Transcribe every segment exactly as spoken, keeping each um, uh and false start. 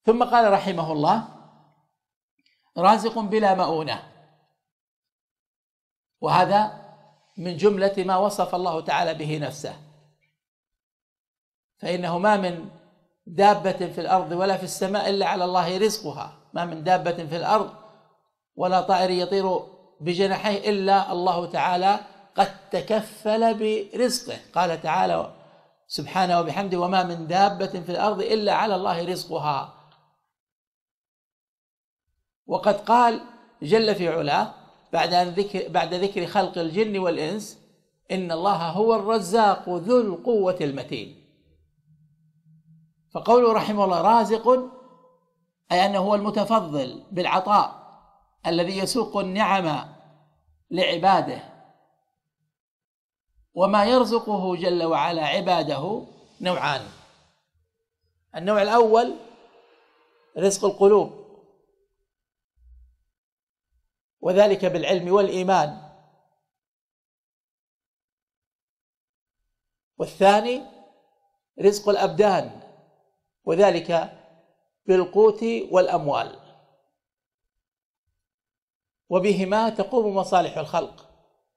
ثم قال رحمه الله: رازق بلا مؤونة. وهذا من جملة ما وصف الله تعالى به نفسه، فإنه ما من دابة في الأرض ولا في السماء إلا على الله رزقها، ما من دابة في الأرض ولا طائر يطير بجناحيه إلا الله تعالى قد تكفل برزقه. قال تعالى سبحانه وبحمده: وما من دابة في الأرض إلا على الله رزقها. وقد قال جل في علاه بعد أن ذكر بعد ذكر خلق الجن والإنس: إن الله هو الرزاق ذو القوة المتين. فقوله رحمه الله رازق، أي أنه هو المتفضل بالعطاء الذي يسوق النعم لعباده. وما يرزقه جل وعلا عباده نوعان: النوع الأول رزق القلوب، وذلك بالعلم والإيمان. والثاني رزق الأبدان، وذلك بالقوت والأموال. وبهما تقوم مصالح الخلق،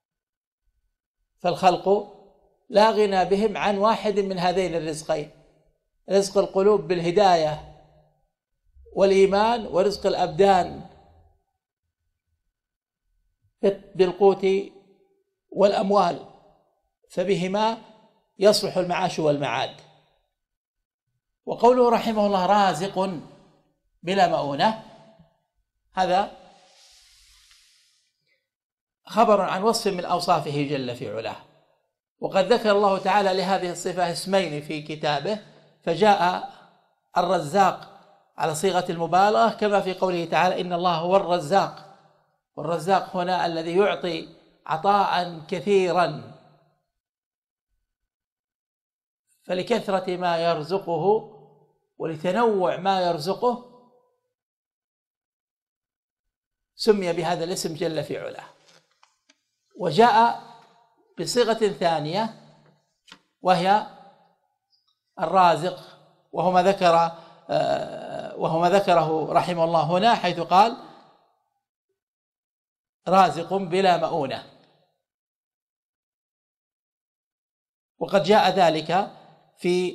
فالخلق لا غنى بهم عن واحد من هذين الرزقين: رزق القلوب بالهداية والإيمان، ورزق الأبدان بالقوت والأموال، فبهما يصلح المعاش والمعاد. وقوله رحمه الله رازق بلا مؤونة، هذا خبر عن وصف من أوصافه جل في علاه. وقد ذكر الله تعالى لهذه الصفة اسمين في كتابه، فجاء الرزاق على صيغة المبالغة كما في قوله تعالى: إن الله هو الرزاق. والرزاق هنا الذي يعطي عطاء كثيرا، فلكثرة ما يرزقه ولتنوع ما يرزقه سمي بهذا الاسم جل في علاه. وجاء بصيغة ثانية وهي الرازق، وهو ما ذكر وهو ما ذكره رحمه الله هنا، حيث قال رازق بلا مؤونة. وقد جاء ذلك في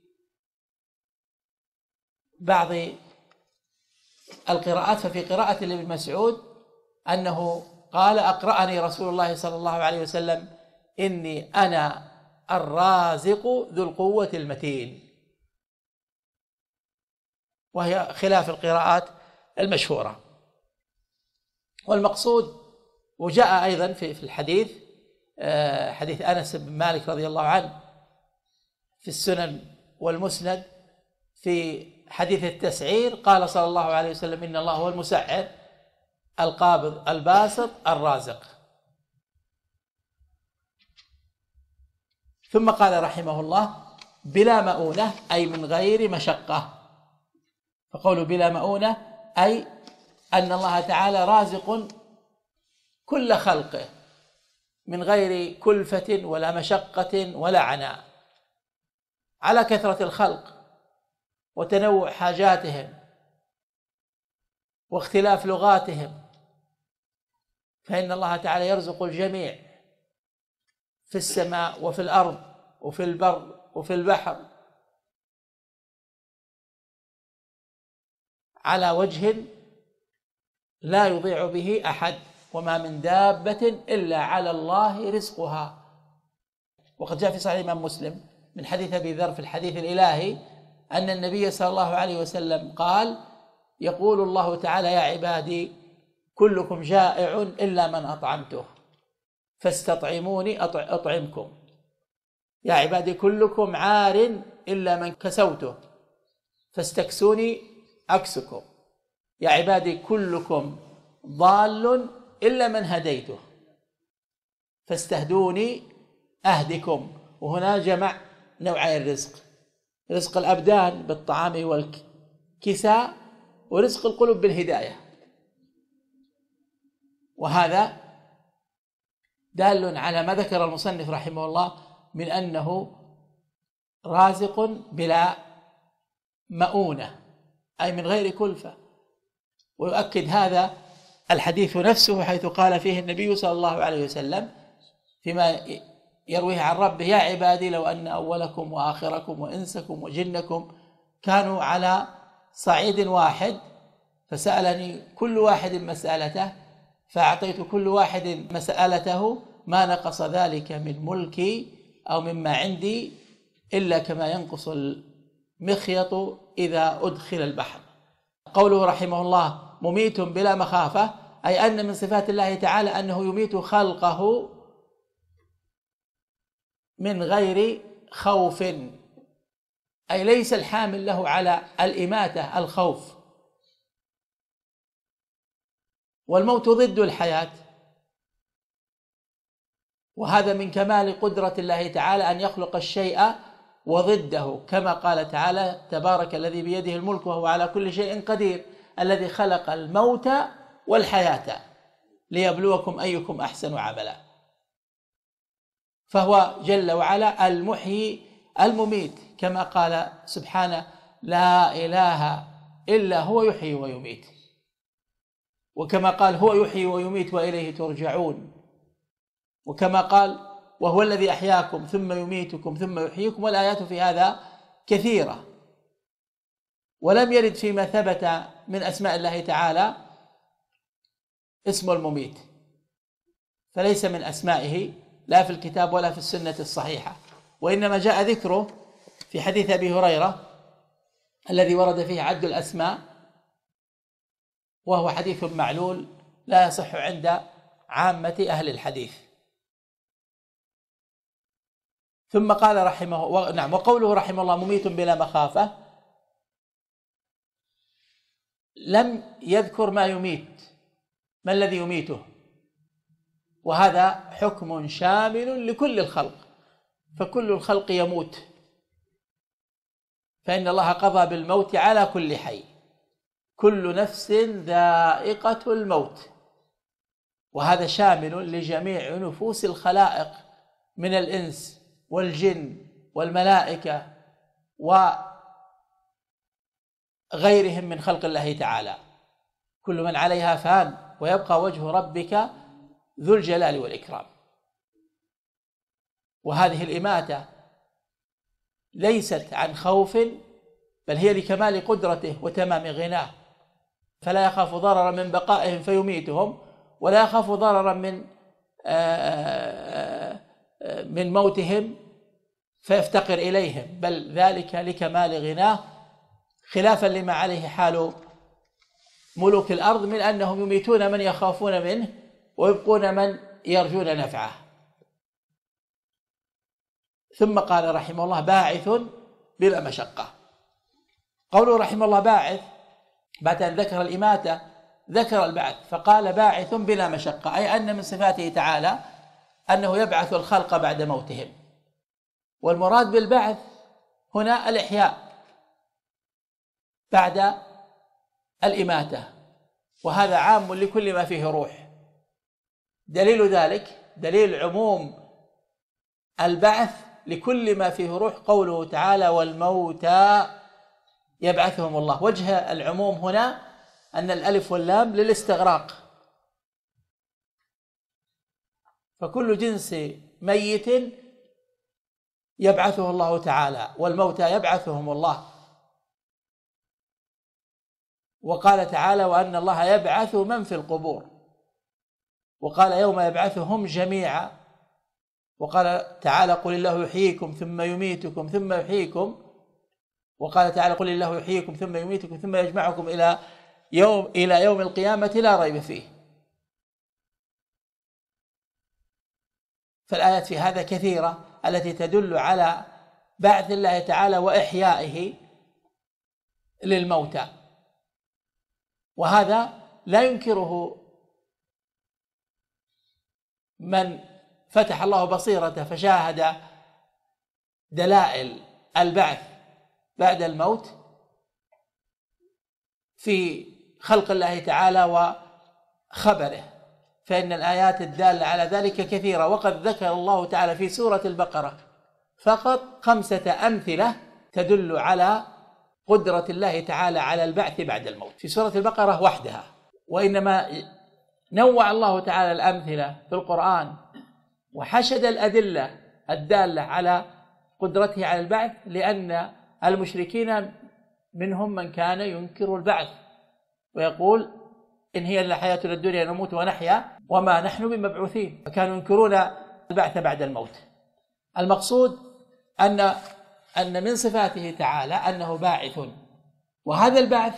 بعض القراءات، ففي قراءة لابن مسعود أنه قال: أقرأني رسول الله صلى الله عليه وسلم: إني أنا الرازق ذو القوة المتين، وهي خلاف القراءات المشهورة. والمقصود، وجاء أيضا في الحديث حديث أنس بن مالك رضي الله عنه في السنن والمسند، في حديث التسعير قال صلى الله عليه وسلم: إن الله هو المسعر القابض الباسط الرازق. ثم قال رحمه الله: بلا مؤونة، أي من غير مشقة. فقوله بلا مؤونة أي أن الله تعالى رازق كل خلقه من غير كلفة ولا مشقة ولا عناء، على كثرة الخلق وتنوع حاجاتهم واختلاف لغاتهم، فإن الله تعالى يرزق الجميع في السماء وفي الأرض وفي البر وفي البحر على وجه لا يضيع به أحد. وما من دابة إلا على الله رزقها. وقد جاء في صحيح الإمام مسلم من حديث أبي ذر في الحديث الإلهي أن النبي صلى الله عليه وسلم قال: يقول الله تعالى: يا عبادي كلكم جائع إلا من أطعمته فاستطعموني أطعمكم. يا عبادي كلكم عار إلا من كسوته فاستكسوني أكسكم. يا عبادي كلكم ضال إلا من هديته فاستهدوني أهدكم. وهنا جمع نوعي الرزق: رزق الأبدان بالطعام والكساء، ورزق القلوب بالهداية. وهذا دال على ما ذكر المصنف رحمه الله من أنه رازق بلا مؤونة، أي من غير كلفة. ويؤكد هذا الحديث نفسه حيث قال فيه النبي صلى الله عليه وسلم فيما يرويه عن ربه: يا عبادي لو أن أولكم وآخركم وإنسكم وجنكم كانوا على صعيد واحد فسألني كل واحد مسألته فأعطيت كل واحد مسألته ما نقص ذلك من ملكي أو مما عندي إلا كما ينقص المخيط إذا أدخل البحر. قوله رحمه الله مميت بلا مخافة، أي أن من صفات الله تعالى أنه يميت خلقه من غير خوف، أي ليس الحامل له على الإماتة الخوف. والموت ضد الحياة، وهذا من كمال قدرة الله تعالى أن يخلق الشيء وضده، كما قال تعالى: تبارك الذي بيده الملك وهو على كل شيء قدير الذي خلق الموت والحياة ليبلوكم أيكم أحسن عملا. فهو جل وعلا المحيي المميت، كما قال سبحانه: لا إله إلا هو يحيي ويميت، وكما قال: هو يحيي ويميت وإليه ترجعون، وكما قال: وهو الذي أحياكم ثم يميتكم ثم يحييكم. والآيات في هذا كثيرة. ولم يرد فيما ثبت من أسماء الله تعالى اسم المميت، فليس من أسمائه لا في الكتاب ولا في السنة الصحيحة، وإنما جاء ذكره في حديث أبي هريرة الذي ورد فيه عد الأسماء، وهو حديث معلول لا يصح عند عامة أهل الحديث. ثم قال رحمه و... نعم وقوله رحمه الله مميت بلا مخافة، لم يذكر ما يميت، ما الذي يميته، وهذا حكم شامل لكل الخلق، فكل الخلق يموت، فإن الله قضى بالموت على كل حي، كل نفس ذائقة الموت، وهذا شامل لجميع نفوس الخلائق من الإنس والجن والملائكة وغيرهم من خلق الله تعالى. كل من عليها فان ويبقى وجه ربك ذو الجلال والإكرام. وهذه الإماتة ليست عن خوف، بل هي لكمال قدرته وتمام غناه، فلا يخاف ضررا من بقائهم فيميتهم، ولا يخاف ضررا من من موتهم فيفتقر إليهم، بل ذلك لكمال غناه، خلافا لما عليه حال ملوك الأرض من أنهم يميتون من يخافون منه ويبقون من يرجون نفعه. ثم قال رحمه الله باعث بلا مشقة. قوله رحمه الله باعث، بعد أن ذكر الإماتة ذكر البعث، فقال باعث بلا مشقة، أي أن من صفاته تعالى أنه يبعث الخلق بعد موتهم. والمراد بالبعث هنا الإحياء بعد الإماتة، وهذا عام لكل ما فيه روح. دليل ذلك دليل عموم البعث لكل ما فيه روح قوله تعالى والموتى يبعثهم الله. وجه العموم هنا أن الألف واللام للاستغراق، فكل جنس ميت يبعثه الله تعالى، والموتى يبعثهم الله. وقال تعالى وأن الله يبعث من في القبور، وقال يوم يبعثهم جميعا، وقال تعالى قل الله يحييكم ثم يميتكم ثم يحييكم، وقال تعالى قل الله يحييكم ثم يميتكم ثم يجمعكم إلى يوم إلى يوم القيامة لا ريب فيه. فالآيات في هذا كثيرة التي تدل على بعث الله تعالى وإحيائه للموتى، وهذا لا ينكره من فتح الله بصيرته فشاهد دلائل البعث بعد الموت في خلق الله تعالى وخبره، فإن الآيات الدالة على ذلك كثيرة. وقد ذكر الله تعالى في سورة البقرة فقط خمسة أمثلة تدل على قدرة الله تعالى على البعث بعد الموت في سورة البقرة وحدها، وإنما نوع الله تعالى الأمثلة في القرآن وحشد الأدلة الدالة على قدرته على البعث، لأن المشركين منهم من كان ينكر البعث ويقول إن هي إلا حياتنا الدنيا نموت ونحيا وما نحن بمبعوثين، فكانوا ينكرون البعث بعد الموت. المقصود أن أن من صفاته تعالى أنه باعث، وهذا البعث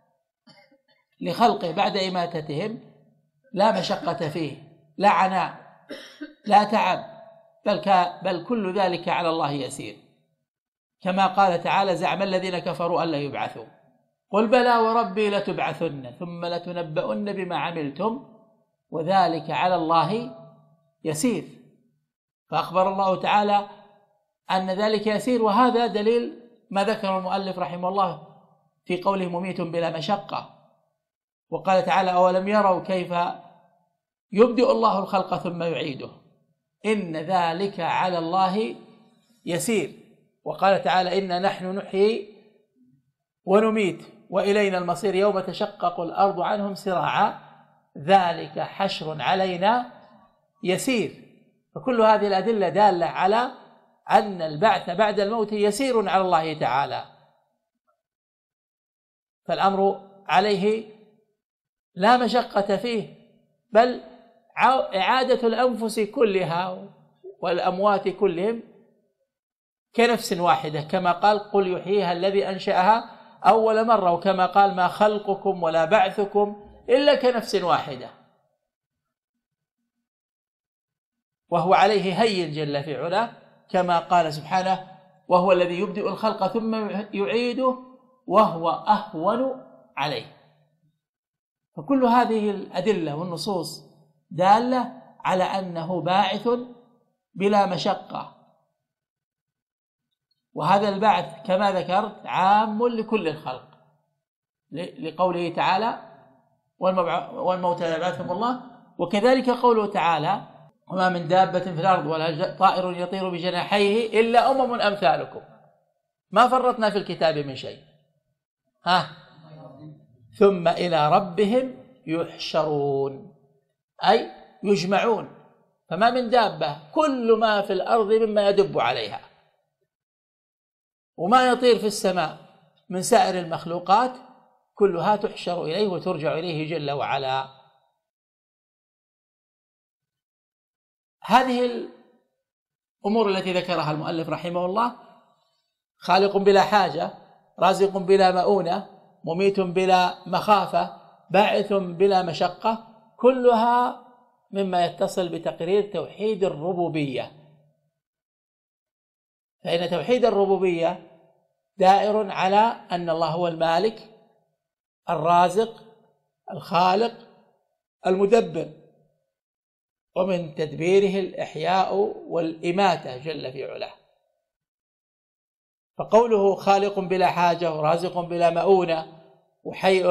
لخلقه بعد إماتتهم لا مشقة فيه، لا عناء، لا تعب، بل, بل كل ذلك على الله يسير، كما قال تعالى: زعم الذين كفروا أن لا يبعثوا قل بلى وربي لتبعثن ثم لتنبؤن بما عملتم وذلك على الله يسير. فأخبر الله تعالى أن ذلك يسير، وهذا دليل ما ذكر المؤلف رحمه الله في قوله مميت بلا مشقة. وقال تعالى: أولم يروا كيف يبدئ الله الخلق ثم يعيده إن ذلك على الله يسير. وقال تعالى: إنا نحن نحيي ونميت وإلينا المصير يوم تشقق الأرض عنهم سراعا ذلك حشر علينا يسير. فكل هذه الأدلة دالة على أن البعث بعد الموت يسير على الله تعالى، فالأمر عليه لا مشقة فيه، بل إعادة الأنفس كلها والأموات كلهم كنفس واحدة، كما قال: قل يحييها الذي أنشأها أول مرة، وكما قال: ما خلقكم ولا بعثكم إلا كنفس واحدة، وهو عليه هين جل في علاه، كما قال سبحانه: وهو الذي يبدئ الخلق ثم يعيده وهو أهون عليه. فكل هذه الأدلة والنصوص دالة على أنه باعث بلا مشقة، وهذا البعث كما ذكرت عام لكل الخلق، لقوله تعالى: والموتى يبعثهم الله. وكذلك قوله تعالى: وما من دابة في الأرض ولا طائر يطير بجناحيه إلا أمم أمثالكم ما فرطنا في الكتاب من شيء ها ثم إلى ربهم يحشرون، أي يجمعون. فما من دابة، كل ما في الأرض مما يدب عليها وما يطير في السماء من سائر المخلوقات كلها تحشر إليه وترجع إليه جل وعلا. هذه الأمور التي ذكرها المؤلف رحمه الله: خالق بلا حاجة، رازق بلا مؤونة، مميت بلا مخافة، باعث بلا مشقة، كلها مما يتصل بتقرير توحيد الربوبية. فإن توحيد الربوبية دائر على أن الله هو المالك الرازق الخالق المدبر، ومن تدبيره الإحياء والإماتة جل في علاه. فقوله خالق بلا حاجة ورازق بلا مؤونة وحي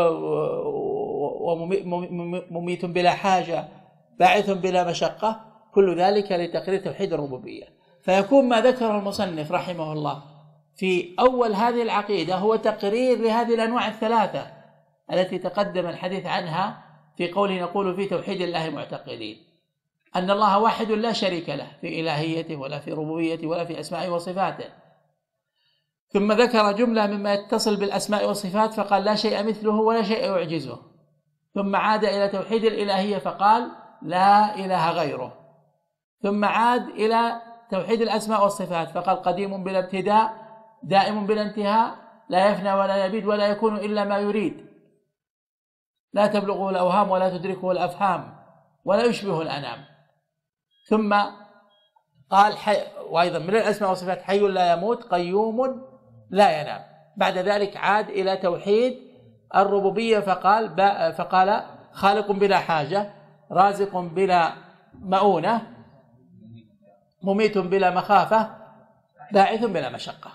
ومميت بلا حاجة باعث بلا مشقة، كل ذلك لتقرير توحيد الربوبية. فيكون ما ذكره المصنف رحمه الله في أول هذه العقيدة هو تقرير لهذه الأنواع الثلاثة التي تقدم الحديث عنها في قوله: نقول في توحيد الله معتقدين أن الله واحد لا شريك له في إلهيته ولا في ربوبيته ولا في أسمائه وصفاته. ثم ذكر جملة مما يتصل بالأسماء والصفات فقال: لا شيء مثله ولا شيء يعجزه. ثم عاد إلى توحيد الإلهية فقال: لا إله غيره. ثم عاد إلى توحيد الأسماء والصفات فقال: قديم بلا ابتداء، دائم بلا انتهاء، لا يفنى ولا يبيد ولا يكون إلا ما يريد، لا تبلغه الأوهام ولا تدركه الأفهام ولا يشبه الأنام. ثم قال حي، وأيضا من الأسماء والصفات: حي لا يموت، قيوم لا ينام. بعد ذلك عاد إلى توحيد الربوبية فقال فقال خالق بلا حاجة، رازق بلا مؤونة، مميت بلا مخافة، باعث بلا مشقة.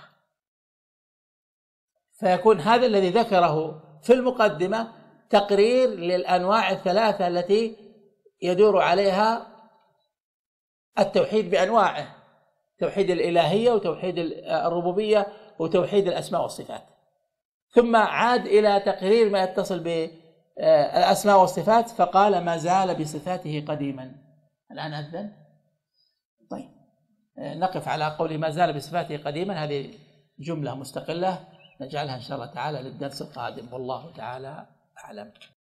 فيكون هذا الذي ذكره في المقدمة تقرير للأنواع الثلاثة التي يدور عليها التوحيد بأنواعه: توحيد الإلهية وتوحيد الربوبية وتوحيد الأسماء والصفات. ثم عاد إلى تقرير ما يتصل بالأسماء والصفات فقال ما زال بصفاته قديما. الآن أذن. طيب نقف على قول ما زال بصفاته قديما، هذه جملة مستقلة نجعلها إن شاء الله تعالى للدرس القادم، والله تعالى أعلم.